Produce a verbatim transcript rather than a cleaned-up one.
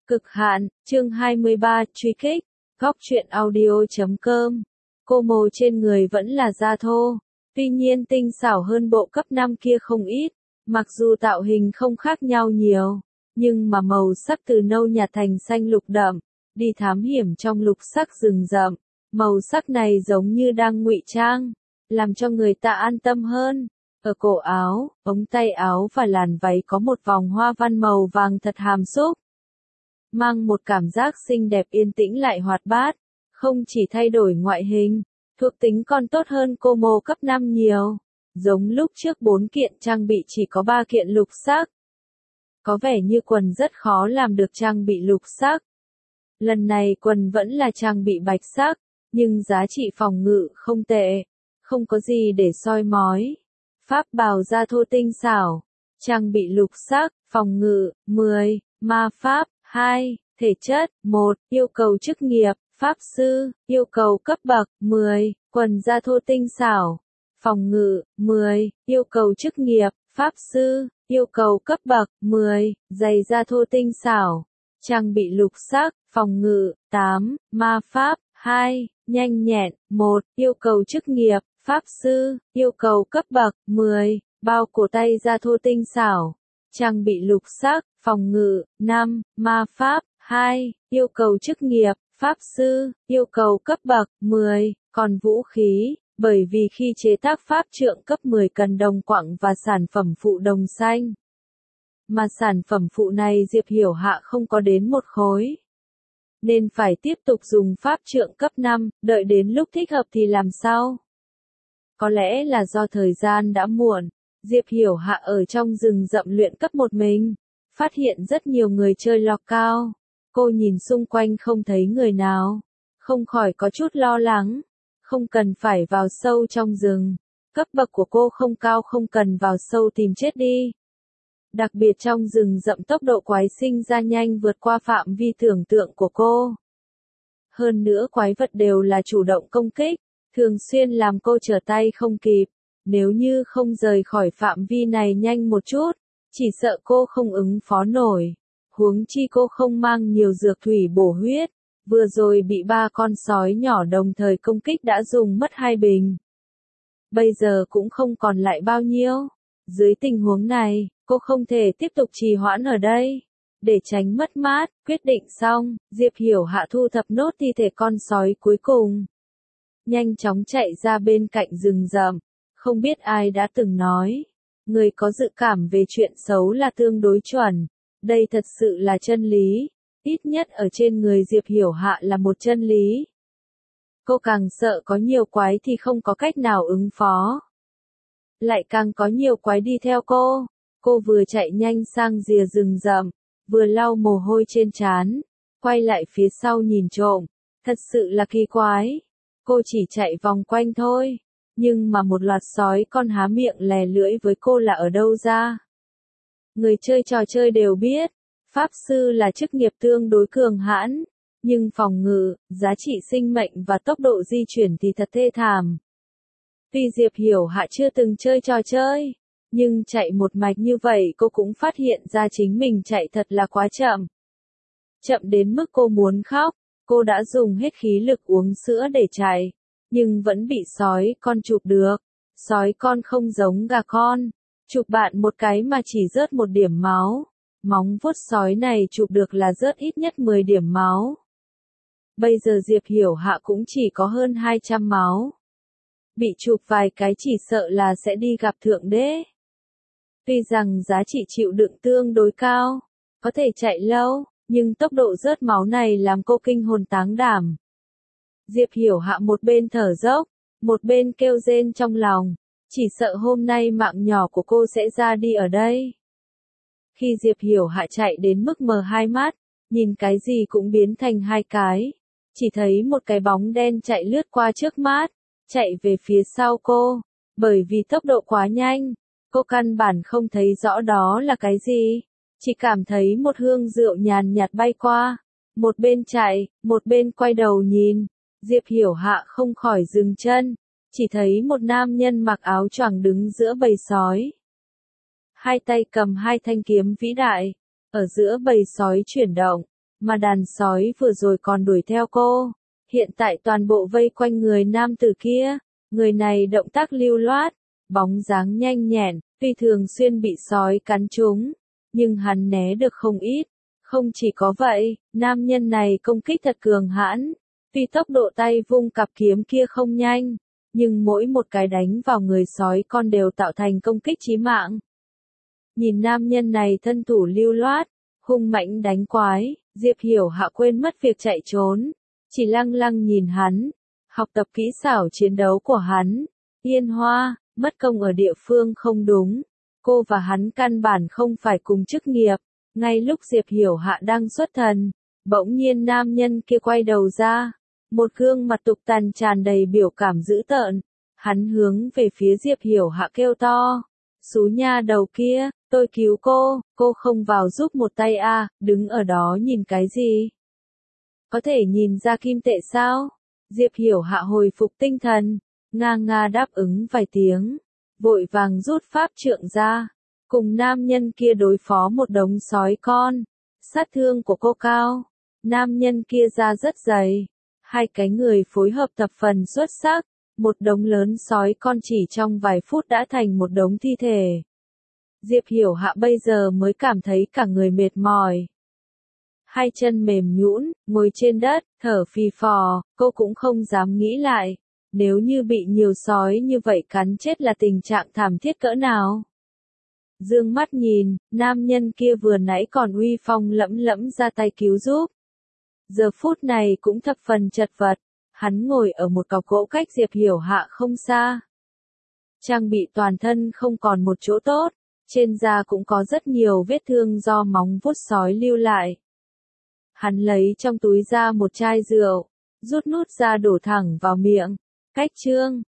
Cực hạn, chương hai mươi ba, truy kích, góc truyện audio chấm com. Cô mồ trên người vẫn là da thô, tuy nhiên tinh xảo hơn bộ cấp năm kia không ít, mặc dù tạo hình không khác nhau nhiều, nhưng mà màu sắc từ nâu nhạt thành xanh lục đậm, đi thám hiểm trong lục sắc rừng rậm, màu sắc này giống như đang ngụy trang, làm cho người ta an tâm hơn. Ở cổ áo, ống tay áo và làn váy có một vòng hoa văn màu vàng thật hàm xúc, mang một cảm giác xinh đẹp yên tĩnh lại hoạt bát, không chỉ thay đổi ngoại hình, thuộc tính còn tốt hơn cô mô cấp năm nhiều. Giống lúc trước bốn kiện trang bị chỉ có ba kiện lục sắc. Có vẻ như quần rất khó làm được trang bị lục sắc. Lần này quần vẫn là trang bị bạch sắc, nhưng giá trị phòng ngự không tệ, không có gì để soi mói. Pháp bào da thô tinh xảo, trang bị lục sắc, phòng ngự, mười, ma pháp, hai, thể chất, một, yêu cầu chức nghiệp, pháp sư, yêu cầu cấp bậc, mười, quần da thô tinh xảo, phòng ngự, mười, yêu cầu chức nghiệp, pháp sư, yêu cầu cấp bậc, mười, giày da thô tinh xảo, trang bị lục sắc, phòng ngự, tám, ma pháp, hai, nhanh nhẹn, một, yêu cầu chức nghiệp, pháp sư, yêu cầu cấp bậc, mười, bao cổ tay da thô tinh xảo, trang bị lục sắc, phòng ngự, năm, ma pháp, hai, yêu cầu chức nghiệp, pháp sư, yêu cầu cấp bậc, mười, còn vũ khí, bởi vì khi chế tác pháp trượng cấp mười cần đồng quặng và sản phẩm phụ đồng xanh. Mà sản phẩm phụ này Diệp Hiểu Hạ không có đến một khối. Nên phải tiếp tục dùng pháp trượng cấp năm, đợi đến lúc thích hợp thì làm sau. Có lẽ là do thời gian đã muộn, Diệp Hiểu Hạ ở trong rừng rậm luyện cấp một mình, phát hiện rất nhiều người chơi lọc cao. Cô nhìn xung quanh không thấy người nào, không khỏi có chút lo lắng, không cần phải vào sâu trong rừng, cấp bậc của cô không cao không cần vào sâu tìm chết đi. Đặc biệt trong rừng rậm tốc độ quái sinh ra nhanh vượt qua phạm vi tưởng tượng của cô. Hơn nữa quái vật đều là chủ động công kích, thường xuyên làm cô trở tay không kịp, nếu như không rời khỏi phạm vi này nhanh một chút, chỉ sợ cô không ứng phó nổi. Huống chi cô không mang nhiều dược thủy bổ huyết, vừa rồi bị ba con sói nhỏ đồng thời công kích đã dùng mất hai bình. Bây giờ cũng không còn lại bao nhiêu. Dưới tình huống này, cô không thể tiếp tục trì hoãn ở đây. Để tránh mất mát, quyết định xong, Diệp Hiểu Hạ thu thập nốt thi thể con sói cuối cùng. Nhanh chóng chạy ra bên cạnh rừng rậm, không biết ai đã từng nói. Người có dự cảm về chuyện xấu là tương đối chuẩn. Đây thật sự là chân lý, ít nhất ở trên người Diệp Hiểu Hạ là một chân lý. Cô càng sợ có nhiều quái thì không có cách nào ứng phó. Lại càng có nhiều quái đi theo cô. Cô vừa chạy nhanh sang rìa rừng rậm, vừa lau mồ hôi trên trán, quay lại phía sau nhìn trộm. Thật sự là kỳ quái. Cô chỉ chạy vòng quanh thôi, nhưng mà một loạt sói con há miệng lè lưỡi với cô là ở đâu ra. Người chơi trò chơi đều biết, pháp sư là chức nghiệp tương đối cường hãn, nhưng phòng ngự, giá trị sinh mệnh và tốc độ di chuyển thì thật thê thảm. Tuy Diệp Hiểu Hạ chưa từng chơi trò chơi, nhưng chạy một mạch như vậy cô cũng phát hiện ra chính mình chạy thật là quá chậm. Chậm đến mức cô muốn khóc, cô đã dùng hết khí lực uống sữa để chạy, nhưng vẫn bị sói con chụp được. Sói con không giống gà con. Chụp bạn một cái mà chỉ rớt một điểm máu, móng vuốt sói này chụp được là rớt ít nhất mười điểm máu. Bây giờ Diệp Hiểu Hạ cũng chỉ có hơn hai trăm máu. Bị chụp vài cái chỉ sợ là sẽ đi gặp thượng đế. Tuy rằng giá trị chịu đựng tương đối cao, có thể chạy lâu, nhưng tốc độ rớt máu này làm cô kinh hồn táng đảm. Diệp Hiểu Hạ một bên thở dốc, một bên kêu rên trong lòng. Chỉ sợ hôm nay mạng nhỏ của cô sẽ ra đi ở đây. Khi Diệp Hiểu Hạ chạy đến mức mờ hai mắt, nhìn cái gì cũng biến thành hai cái. Chỉ thấy một cái bóng đen chạy lướt qua trước mắt, chạy về phía sau cô. Bởi vì tốc độ quá nhanh, cô căn bản không thấy rõ đó là cái gì. Chỉ cảm thấy một hương rượu nhàn nhạt bay qua. Một bên chạy, một bên quay đầu nhìn. Diệp Hiểu Hạ không khỏi dừng chân. Chỉ thấy một nam nhân mặc áo choàng đứng giữa bầy sói. Hai tay cầm hai thanh kiếm vĩ đại, ở giữa bầy sói chuyển động, mà đàn sói vừa rồi còn đuổi theo cô. Hiện tại toàn bộ vây quanh người nam tử kia, người này động tác lưu loát, bóng dáng nhanh nhẹn, tuy thường xuyên bị sói cắn trúng, nhưng hắn né được không ít. Không chỉ có vậy, nam nhân này công kích thật cường hãn, tuy tốc độ tay vung cặp kiếm kia không nhanh, nhưng mỗi một cái đánh vào người sói con đều tạo thành công kích chí mạng. Nhìn nam nhân này thân thủ lưu loát, hung mãnh đánh quái, Diệp Hiểu Hạ quên mất việc chạy trốn, chỉ lăng lăng nhìn hắn, học tập kỹ xảo chiến đấu của hắn. Yên Hoa, mất công ở địa phương không đúng, cô và hắn căn bản không phải cùng chức nghiệp. Ngay lúc Diệp Hiểu Hạ đang xuất thần, bỗng nhiên nam nhân kia quay đầu ra, một gương mặt tục tằn tràn đầy biểu cảm dữ tợn, hắn hướng về phía Diệp Hiểu Hạ kêu to, xú nha đầu kia, tôi cứu cô, cô không vào giúp một tay à, đứng ở đó nhìn cái gì? Có thể nhìn ra kim tệ sao? Diệp Hiểu Hạ hồi phục tinh thần, nga nga đáp ứng vài tiếng, vội vàng rút pháp trượng ra, cùng nam nhân kia đối phó một đống sói con. Sát thương của cô cao, nam nhân kia da rất dày, hai cái người phối hợp thập phần xuất sắc, một đống lớn sói con chỉ trong vài phút đã thành một đống thi thể. Diệp Hiểu Hạ bây giờ mới cảm thấy cả người mệt mỏi. Hai chân mềm nhũn, ngồi trên đất, thở phì phò, cô cũng không dám nghĩ lại, nếu như bị nhiều sói như vậy cắn chết là tình trạng thảm thiết cỡ nào. Dương mắt nhìn, nam nhân kia vừa nãy còn uy phong lẫm lẫm ra tay cứu giúp. Giờ phút này cũng thập phần chật vật, hắn ngồi ở một cọc gỗ cách Diệp Hiểu Hạ không xa. Trang bị toàn thân không còn một chỗ tốt, trên da cũng có rất nhiều vết thương do móng vuốt sói lưu lại. Hắn lấy trong túi ra một chai rượu, rút nút ra đổ thẳng vào miệng. Cách chương